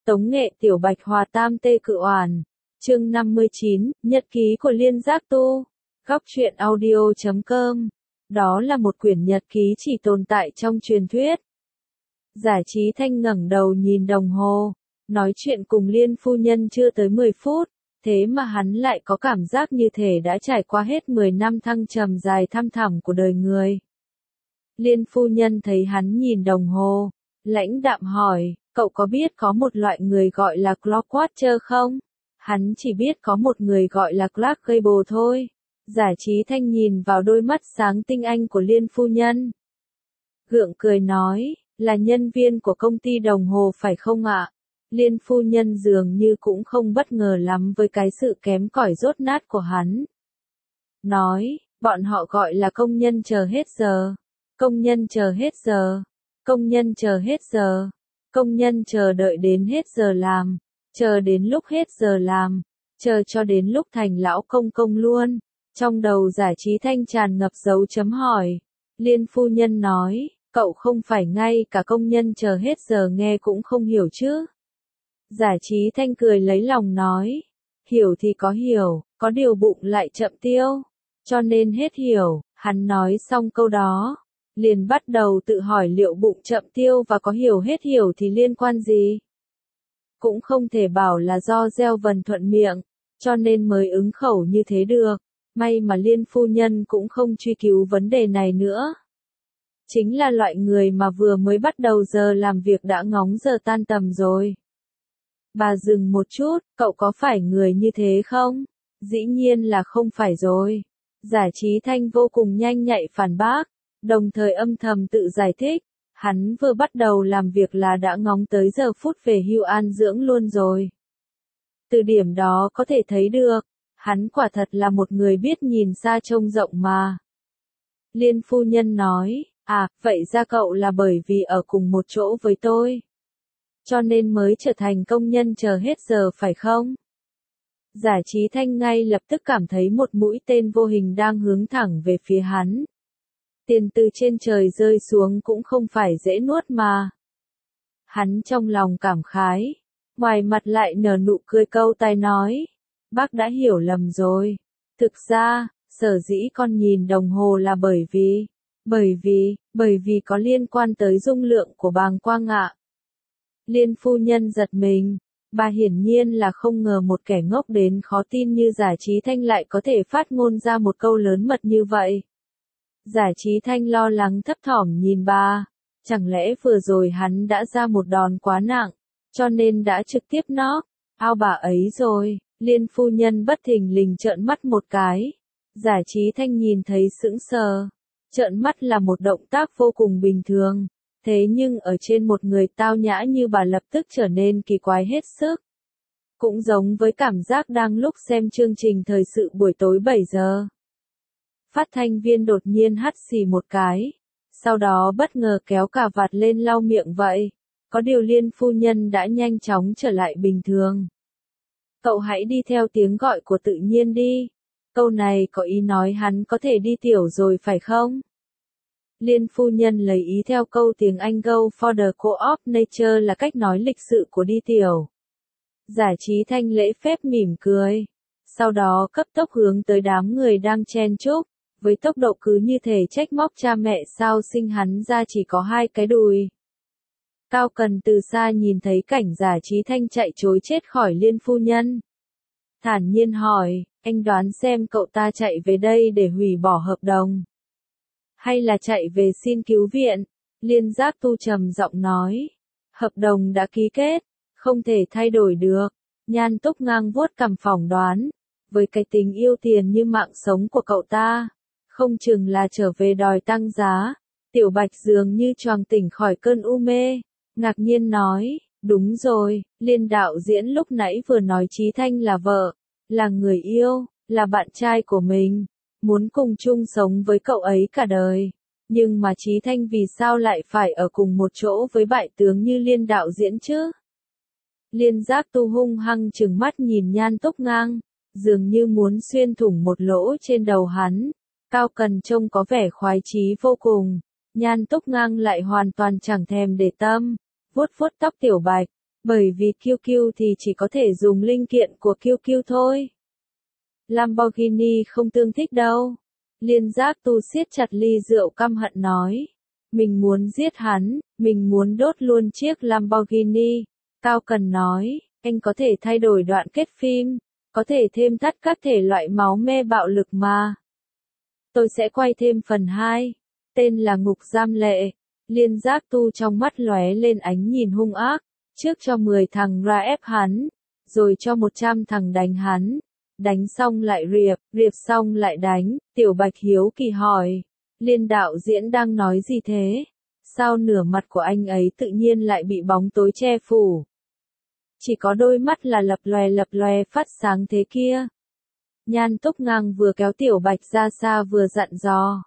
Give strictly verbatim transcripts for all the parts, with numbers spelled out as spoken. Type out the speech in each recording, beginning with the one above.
Tống nghệ Tiểu Bạch hòa tam tê cự oản. Chương năm mươi chín, Nhật ký của Liên Giác Tu. Góc truyện audio chấm com. Đó là một quyển nhật ký chỉ tồn tại trong truyền thuyết. Giải Chí Thanh ngẩng đầu nhìn đồng hồ, nói chuyện cùng Liên phu nhân chưa tới mười phút, thế mà hắn lại có cảm giác như thể đã trải qua hết mười năm thăng trầm dài thăm thẳm của đời người. Liên phu nhân thấy hắn nhìn đồng hồ, lãnh đạm hỏi, cậu có biết có một loại người gọi là Clockwatcher không? Hắn chỉ biết có một người gọi là Clark Gable thôi. Giải Chí Thanh nhìn vào đôi mắt sáng tinh anh của Liên phu nhân. Gượng cười nói, là nhân viên của công ty đồng hồ phải không ạ? Liên phu nhân dường như cũng không bất ngờ lắm với cái sự kém cỏi dốt nát của hắn. Nói, bọn họ gọi là công nhân chờ hết giờ. Công nhân chờ hết giờ. Công nhân chờ hết giờ. Công nhân chờ đợi đến hết giờ làm. Chờ đến lúc hết giờ làm. Chờ cho đến lúc thành lão công công luôn. Trong đầu Giải Chí Thanh tràn ngập dấu chấm hỏi. Liên phu nhân nói, cậu không phải ngay cả công nhân chờ hết giờ nghe cũng không hiểu chứ? Giải Chí Thanh cười lấy lòng nói, hiểu thì có hiểu, có điều bụng lại chậm tiêu, cho nên hết hiểu. Hắn nói xong câu đó, liền bắt đầu tự hỏi liệu bụng chậm tiêu và có hiểu hết hiểu thì liên quan gì? Cũng không thể bảo là do gieo vần thuận miệng, cho nên mới ứng khẩu như thế được. May mà Liên phu nhân cũng không truy cứu vấn đề này nữa. Chính là loại người mà vừa mới bắt đầu giờ làm việc đã ngóng giờ tan tầm rồi. Bà dừng một chút, cậu có phải người như thế không? Dĩ nhiên là không phải rồi. Giải Chí Thanh vô cùng nhanh nhạy phản bác, đồng thời âm thầm tự giải thích, hắn vừa bắt đầu làm việc là đã ngóng tới giờ phút về hưu an dưỡng luôn rồi. Từ điểm đó có thể thấy được, hắn quả thật là một người biết nhìn xa trông rộng mà. Liên phu nhân nói, à, vậy ra cậu là bởi vì ở cùng một chỗ với tôi, cho nên mới trở thành công nhân chờ hết giờ phải không? Giải Chí Thanh ngay lập tức cảm thấy một mũi tên vô hình đang hướng thẳng về phía hắn. Tiền từ trên trời rơi xuống cũng không phải dễ nuốt mà. Hắn trong lòng cảm khái, ngoài mặt lại nở nụ cười câu tai nói, bác đã hiểu lầm rồi. Thực ra, sở dĩ con nhìn đồng hồ là bởi vì, bởi vì, bởi vì có liên quan tới dung lượng của bàng quang ạ. Liên phu nhân giật mình, bà hiển nhiên là không ngờ một kẻ ngốc đến khó tin như Giải Chí Thanh lại có thể phát ngôn ra một câu lớn mật như vậy. Giải Chí Thanh lo lắng thấp thỏm nhìn bà, chẳng lẽ vừa rồi hắn đã ra một đòn quá nặng, cho nên đã trực tiếp knock out bà ấy rồi. Liên phu nhân bất thình lình trợn mắt một cái. Giải Chí Thanh nhìn thấy sững sờ. Trợn mắt là một động tác vô cùng bình thường, thế nhưng ở trên một người tao nhã như bà lập tức trở nên kỳ quái hết sức. Cũng giống với cảm giác đang lúc xem chương trình thời sự buổi tối bảy giờ. Phát thanh viên đột nhiên hắt xì một cái, sau đó bất ngờ kéo cà vạt lên lau miệng vậy. Có điều Liên phu nhân đã nhanh chóng trở lại bình thường. Cậu hãy đi theo tiếng gọi của tự nhiên đi. Câu này có ý nói hắn có thể đi tiểu rồi phải không? Liên phu nhân lấy ý theo câu tiếng Anh go for the co-op nature là cách nói lịch sự của đi tiểu. Giải Chí Thanh lễ phép mỉm cười. Sau đó cấp tốc hướng tới đám người đang chen chúc, với tốc độ cứ như thể trách móc cha mẹ sao sinh hắn ra chỉ có hai cái đùi. Cao Cần từ xa nhìn thấy cảnh Giải Chí Thanh chạy trối chết khỏi Liên phu nhân. Thản nhiên hỏi, anh đoán xem cậu ta chạy về đây để hủy bỏ hợp đồng, hay là chạy về xin cứu viện? Liên Giác Tu trầm giọng nói, hợp đồng đã ký kết, không thể thay đổi được. Nhan Túc Ngang vuốt cằm phỏng đoán, với cái tình yêu tiền như mạng sống của cậu ta, không chừng là trở về đòi tăng giá. Tiểu Bạch dường như choàng tỉnh khỏi cơn u mê, ngạc nhiên nói, đúng rồi, Liên đạo diễn lúc nãy vừa nói Chí Thanh là vợ, là người yêu, là bạn trai của mình, muốn cùng chung sống với cậu ấy cả đời. Nhưng mà Chí Thanh vì sao lại phải ở cùng một chỗ với bại tướng như Liên đạo diễn chứ? Liên Giác Tu hung hăng trừng mắt nhìn Nhan Túc Ngang, dường như muốn xuyên thủng một lỗ trên đầu hắn. Cao Cần trông có vẻ khoái chí vô cùng, Nhan Túc Ngang lại hoàn toàn chẳng thèm để tâm, vuốt vuốt tóc Tiểu Bạch, Bởi vì kiu kiu thì chỉ có thể dùng linh kiện của kiu kiu thôi. Lamborghini không tương thích đâu. Liên Giác Tu siết chặt ly rượu căm hận nói. Mình muốn giết hắn, mình muốn đốt luôn chiếc Lamborghini. Cao Cần nói, anh có thể thay đổi đoạn kết phim, có thể thêm thắt các thể loại máu me bạo lực mà. Tôi sẽ quay thêm phần hai, tên là Ngục Giam Lệ. Liên Giác Tu trong mắt lóe lên ánh nhìn hung ác, trước cho mười thằng ra ép hắn, rồi cho một trăm thằng đánh hắn. Đánh xong lại riệp, riệp xong lại đánh, Tiểu Bạch hiếu kỳ hỏi. Liên đạo diễn đang nói gì thế? Sao nửa mặt của anh ấy tự nhiên lại bị bóng tối che phủ? Chỉ có đôi mắt là lập lòe lập lòe phát sáng thế kia. Nhan Túc Ngang vừa kéo Tiểu Bạch ra xa vừa dặn dò.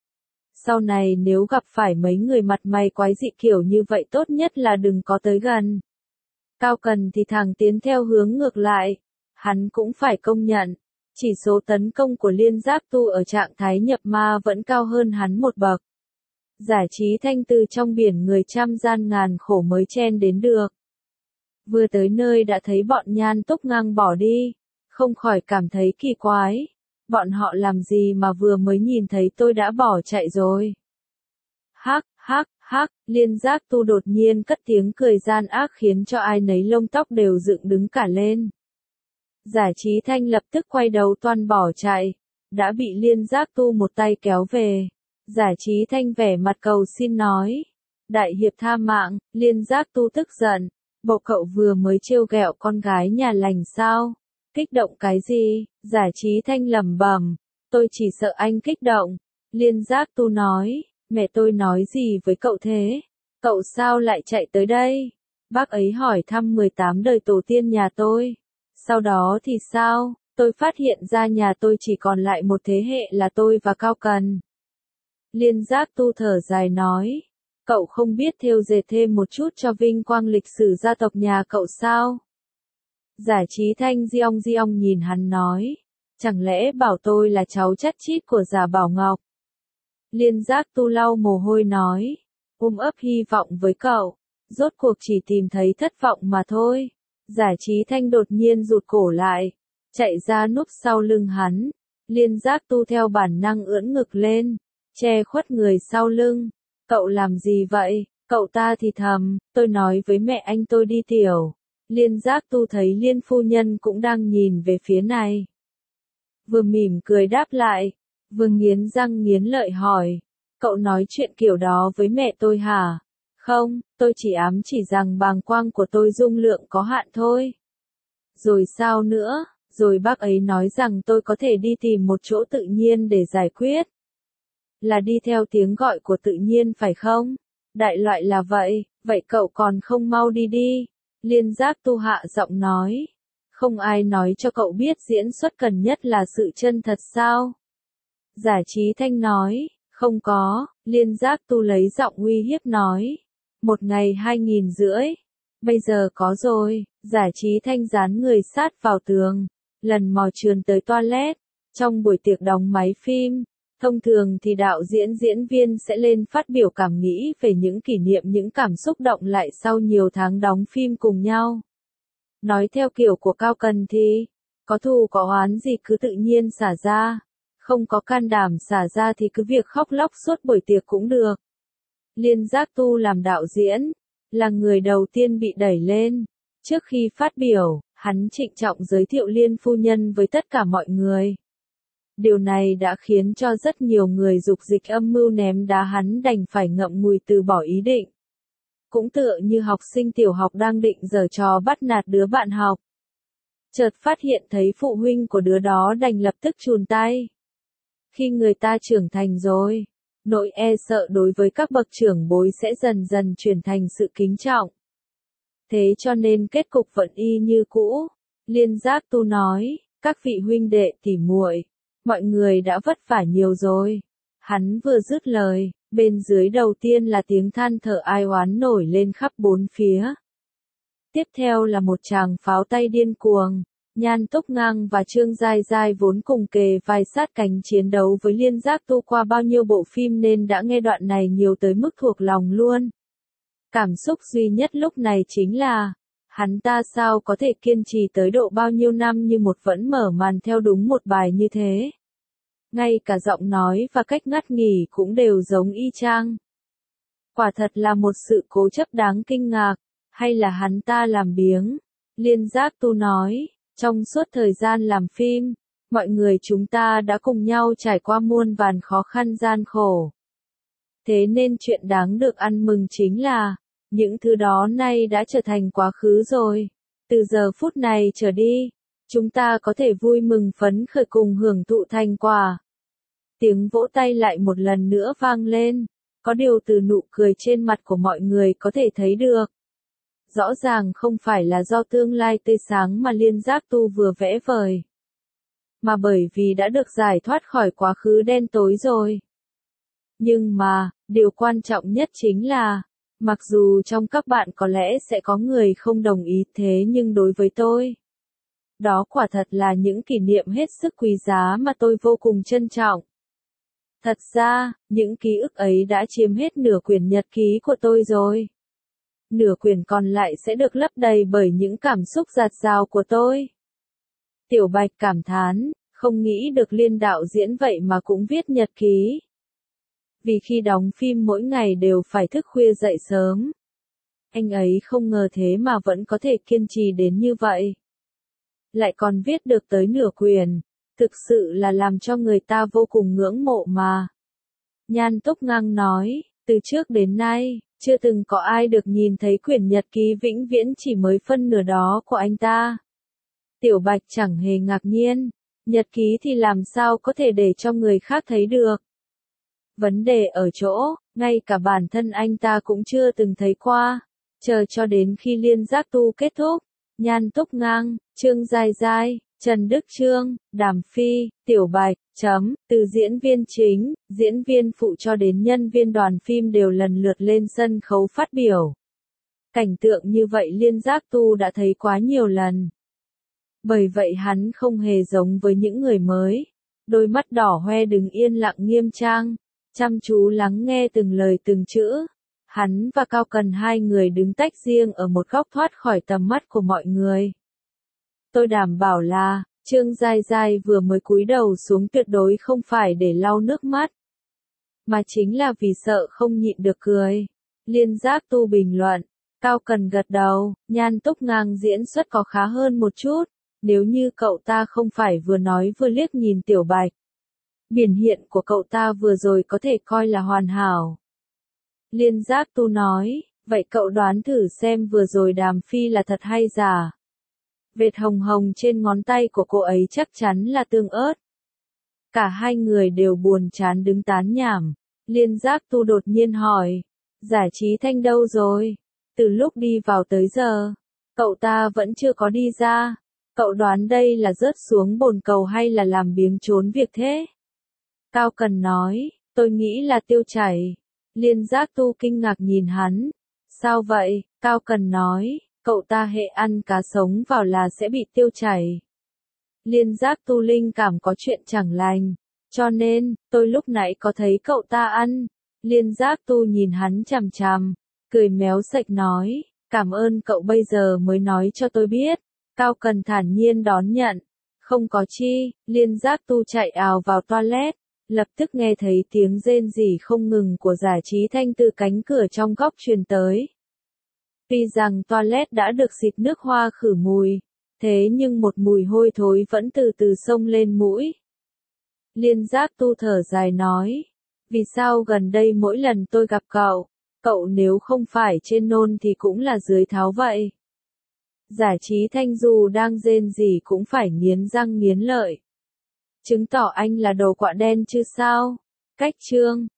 Sau này nếu gặp phải mấy người mặt mày quái dị kiểu như vậy tốt nhất là đừng có tới gần. Cao Cần thì thẳng tiến theo hướng ngược lại. Hắn cũng phải công nhận, chỉ số tấn công của Liên Giác Tu ở trạng thái nhập ma vẫn cao hơn hắn một bậc. Giải Trí Thanh từ trong biển người trăm gian ngàn khổ mới chen đến được. Vừa tới nơi đã thấy bọn Nhan Túc Ngang bỏ đi, không khỏi cảm thấy kỳ quái. Bọn họ làm gì mà vừa mới nhìn thấy tôi đã bỏ chạy rồi. Hắc, hắc, hắc, Liên Giác Tu đột nhiên cất tiếng cười gian ác khiến cho ai nấy lông tóc đều dựng đứng cả lên. Giải Trí Thanh lập tức quay đầu toan bỏ chạy, đã bị Liên Giác Tu một tay kéo về. Giải Trí Thanh vẻ mặt cầu xin nói, đại hiệp tha mạng. Liên Giác Tu tức giận, bộ cậu vừa mới trêu ghẹo con gái nhà lành sao? Kích động cái gì? Giải Trí Thanh lẩm bẩm, tôi chỉ sợ anh kích động. Liên Giác Tu nói, mẹ tôi nói gì với cậu thế? Cậu sao lại chạy tới đây? Bác ấy hỏi thăm mười tám đời tổ tiên nhà tôi. Sau đó thì sao? Tôi phát hiện ra nhà tôi chỉ còn lại một thế hệ là tôi và Cao Cần. Liên Giác Tu thở dài nói, cậu không biết thêu dệt thêm một chút cho vinh quang lịch sử gia tộc nhà cậu sao? Giải Trí Thanh giong giong nhìn hắn nói, chẳng lẽ bảo tôi là cháu chắt chít của Giả Bảo Ngọc? Liên Giác Tu lau mồ hôi nói, ôm ấp hy vọng với cậu, rốt cuộc chỉ tìm thấy thất vọng mà thôi. Giải Trí Thanh đột nhiên rụt cổ lại, chạy ra núp sau lưng hắn. Liên Giác Tu theo bản năng ưỡn ngực lên, che khuất người sau lưng. Cậu làm gì vậy? Cậu ta thì thầm, tôi nói với mẹ anh tôi đi tiểu. Liên Giác Tu thấy Liên phu nhân cũng đang nhìn về phía này. Vừa mỉm cười đáp lại, vừa nghiến răng nghiến lợi hỏi, cậu nói chuyện kiểu đó với mẹ tôi hả? Không, tôi chỉ ám chỉ rằng bàng quang của tôi dung lượng có hạn thôi. Rồi sao nữa? Rồi bác ấy nói rằng tôi có thể đi tìm một chỗ tự nhiên để giải quyết. Là đi theo tiếng gọi của tự nhiên phải không? Đại loại là vậy, vậy cậu còn không mau đi đi. Liên Giác Tu hạ giọng nói. Không ai nói cho cậu biết diễn xuất cần nhất là sự chân thật sao? Giải Trí Thanh nói, không có. Liên Giác Tu lấy giọng uy hiếp nói. Một ngày hai nghìn rưỡi. Bây giờ có rồi. Giải Trí Thanh dán người sát vào tường. Lần mò trườn tới toilet. Trong buổi tiệc đóng máy phim, thông thường thì đạo diễn diễn viên sẽ lên phát biểu cảm nghĩ về những kỷ niệm những cảm xúc động lại sau nhiều tháng đóng phim cùng nhau. Nói theo kiểu của Cao Cần thì, có thù có oán gì cứ tự nhiên xả ra, không có can đảm xả ra thì cứ việc khóc lóc suốt buổi tiệc cũng được. Liên Giác Tu làm đạo diễn, là người đầu tiên bị đẩy lên. Trước khi phát biểu, hắn trịnh trọng giới thiệu Liên phu nhân với tất cả mọi người. Điều này đã khiến cho rất nhiều người dục dịch âm mưu ném đá hắn đành phải ngậm ngùi từ bỏ ý định. Cũng tựa như học sinh tiểu học đang định giở trò bắt nạt đứa bạn học. Chợt phát hiện thấy phụ huynh của đứa đó đành lập tức chùn tay. Khi người ta trưởng thành rồi, nỗi e sợ đối với các bậc trưởng bối sẽ dần dần chuyển thành sự kính trọng. Thế cho nên kết cục vẫn y như cũ. Liên Giác Tu nói, các vị huynh đệ tỉ muội, mọi người đã vất vả nhiều rồi. Hắn vừa dứt lời, bên dưới đầu tiên là tiếng than thở ai oán nổi lên khắp bốn phía. Tiếp theo là một tràng pháo tay điên cuồng. Nhan Túc Ngang và Trương Giai Giai vốn cùng kề vai sát cánh chiến đấu với Liên Giác Tu qua bao nhiêu bộ phim nên đã nghe đoạn này nhiều tới mức thuộc lòng luôn. Cảm xúc duy nhất lúc này chính là, Hắn ta sao có thể kiên trì tới độ bao nhiêu năm như một vẫn mở màn theo đúng một bài như thế. Ngay cả giọng nói và cách ngắt nghỉ cũng đều giống y chang. Quả thật là một sự cố chấp đáng kinh ngạc, hay là hắn ta làm biếng? Liên Giác Tu nói, trong suốt thời gian làm phim, mọi người chúng ta đã cùng nhau trải qua muôn vàn khó khăn gian khổ. Thế nên chuyện đáng được ăn mừng chính là, những thứ đó nay đã trở thành quá khứ rồi. Từ giờ phút này trở đi, chúng ta có thể vui mừng phấn khởi cùng hưởng thụ thành quả. Tiếng vỗ tay lại một lần nữa vang lên, có điều từ nụ cười trên mặt của mọi người có thể thấy được. Rõ ràng không phải là do tương lai tươi sáng mà Liên Giác Tu vừa vẽ vời, mà bởi vì đã được giải thoát khỏi quá khứ đen tối rồi. Nhưng mà, điều quan trọng nhất chính là, mặc dù trong các bạn có lẽ sẽ có người không đồng ý thế nhưng đối với tôi, đó quả thật là những kỷ niệm hết sức quý giá mà tôi vô cùng trân trọng. Thật ra, những ký ức ấy đã chiếm hết nửa quyển nhật ký của tôi rồi. Nửa quyển còn lại sẽ được lấp đầy bởi những cảm xúc dạt dào của tôi. Tiểu Bạch cảm thán, không nghĩ được Liên đạo diễn vậy mà cũng viết nhật ký. Vì khi đóng phim mỗi ngày đều phải thức khuya dậy sớm. Anh ấy không ngờ thế mà vẫn có thể kiên trì đến như vậy. Lại còn viết được tới nửa quyển, thực sự là làm cho người ta vô cùng ngưỡng mộ mà. Nhan Túc Ngang nói, từ trước đến nay, chưa từng có ai được nhìn thấy quyển nhật ký vĩnh viễn chỉ mới phân nửa đó của anh ta. Tiểu Bạch chẳng hề ngạc nhiên, nhật ký thì làm sao có thể để cho người khác thấy được. Vấn đề ở chỗ, ngay cả bản thân anh ta cũng chưa từng thấy qua. Chờ cho đến khi Liên Giác Tu kết thúc, Nhan Túc Ngang, Trương Giai Giai, Trần Đức Trương, Đàm Phi, Tiểu Bạch, chấm, từ diễn viên chính, diễn viên phụ cho đến nhân viên đoàn phim đều lần lượt lên sân khấu phát biểu. Cảnh tượng như vậy Liên Giác Tu đã thấy quá nhiều lần. Bởi vậy hắn không hề giống với những người mới. Đôi mắt đỏ hoe đứng yên lặng nghiêm trang, chăm chú lắng nghe từng lời từng chữ. Hắn và Cao Cần hai người đứng tách riêng ở một góc thoát khỏi tầm mắt của mọi người. Tôi đảm bảo là, Trương Giai Giai vừa mới cúi đầu xuống tuyệt đối không phải để lau nước mắt, mà chính là vì sợ không nhịn được cười. Liên Giác Tu bình luận, Cao Cần gật đầu, Nhan Túc Ngang diễn xuất có khá hơn một chút, nếu như cậu ta không phải vừa nói vừa liếc nhìn Tiểu Bạch. Biểu hiện của cậu ta vừa rồi có thể coi là hoàn hảo. Liên Giác Tu nói, vậy cậu đoán thử xem vừa rồi Đàm Phi là thật hay giả. Vệt hồng hồng trên ngón tay của cô ấy chắc chắn là tương ớt. Cả hai người đều buồn chán đứng tán nhảm. Liên Giác Tu đột nhiên hỏi, Giải Trí Thanh đâu rồi? Từ lúc đi vào tới giờ, cậu ta vẫn chưa có đi ra. Cậu đoán đây là rớt xuống bồn cầu hay là làm biếng trốn việc thế? Cao Cần nói, tôi nghĩ là tiêu chảy. Liên Giác Tu kinh ngạc nhìn hắn. Sao vậy? Cao Cần nói, cậu ta hệ ăn cá sống vào là sẽ bị tiêu chảy. Liên Giác Tu linh cảm có chuyện chẳng lành. Cho nên, tôi lúc nãy có thấy cậu ta ăn. Liên Giác Tu nhìn hắn chằm chằm, cười méo sạch nói, cảm ơn cậu bây giờ mới nói cho tôi biết. Cao Cần thản nhiên đón nhận. Không có chi, Liên Giác Tu chạy ào vào toilet. Lập tức nghe thấy tiếng rên rỉ không ngừng của Giải Trí Thanh từ cánh cửa trong góc truyền tới. Tuy rằng toilet đã được xịt nước hoa khử mùi, thế nhưng một mùi hôi thối vẫn từ từ xông lên mũi. Liên Giác Tu thở dài nói, vì sao gần đây mỗi lần tôi gặp cậu, cậu nếu không phải trên nôn thì cũng là dưới tháo vậy. Giải Trí Thanh dù đang rên rỉ cũng phải nghiến răng nghiến lợi. Chứng tỏ anh là đồ quạ đen chứ sao? Cách chương